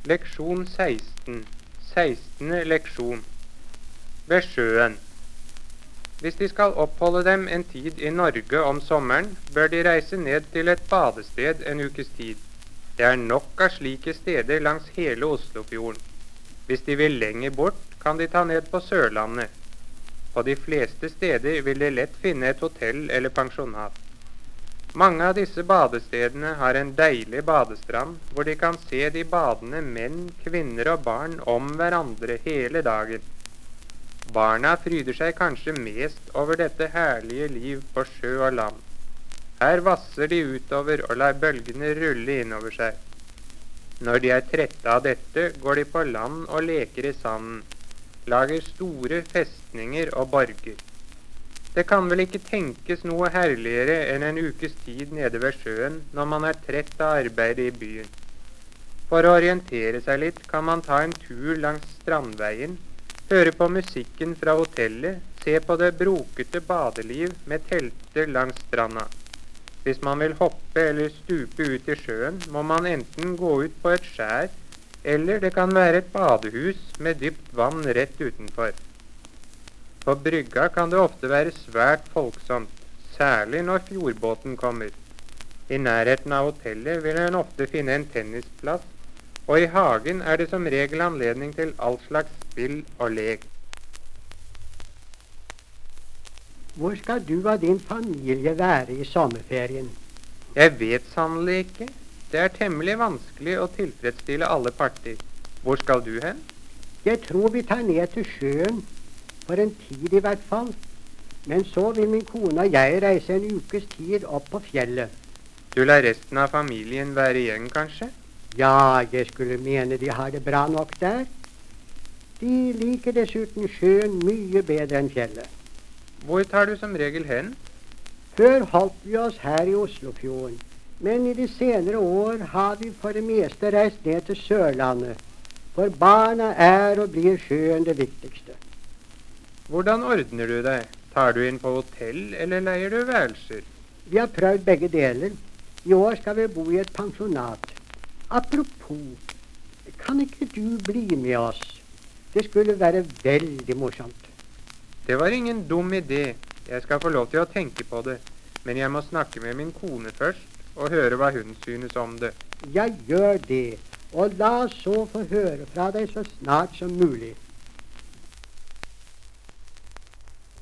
Leksjon 16. 16. leksjon. Ved sjøen. Hvis de skal oppholde dem en tid i Norge om sommeren, bør de reise ned til et badested en ukes tid. Det er nok av slike steder langs hele Oslofjorden. Hvis de vil lenger bort, kan de ta ned på Sørlandet. På de fleste steder vil de lett finne et hotell eller pensjonat. Mange av disse badestedene har en deilig badestrand, hvor de kan se de badende menn, kvinner og barn om hverandre hele dagen. Barna fryder seg kanskje mest over dette herlige liv på sjø og land. Her vasser de utover og lar bølgene rulle innover seg. Når de er trette av dette, går de på land og leker i sanden, lager store festninger og borger. Det kan vel ikke tenkes noe herligere enn en ukes tid nede ved sjøen når man er trett av arbeidet i byen. For å orientere seg litt kan man ta en tur langs strandveien, høre på musikken fra hotellet, se på det brokete badeliv med telter langs stranda. Hvis man vil hoppe eller stupe ut i sjøen, må man enten gå ut på et skjær, eller det kan være et badehus med dypt vann rett utenfor. På brygga kan det ofte være svært folksomt, særlig når fjordbåten kommer. I nærheten av hotellet vil en ofte finne en tennisplass, og i hagen er det som regel anledning til all slags spill og lek. Hvor skal du og din familie være i sommerferien? Jeg vet sannelig ikke. Det er temmelig vanskelig å tilfredsstille alle parter. Hvor skal du hen? Jeg tror vi tar ned til sjøen, for en tid i hvert fall. Men så vil min kone og jeg reise en ukes tid opp på fjellet. Du lar resten av familien være igjen, kanskje? Ja, jeg skulle mene de har det bra nok der. De liker dessuten sjøen mye bedre enn fjellet. Hvor tar du som regel hen? Før holdt vi oss her i Oslofjorden, men i de senere år har vi for det meste reist ned til Sørlandet, for barna er og blir sjøen det viktigste. Hvordan ordner du deg? Tar du inn på hotell, eller leier du værelser? Vi har prøvd begge deler. I år skal vi bo i et pensjonat. Apropos, kan ikke du bli med oss? Det skulle være veldig morsomt. Det var ingen dum idé. Jeg skal få lov til å tenke på det. Men jeg må snakke med min kone først, og høre hva hun synes om det. Ja, gjør det. Og la oss så få høre fra deg så snart som mulig.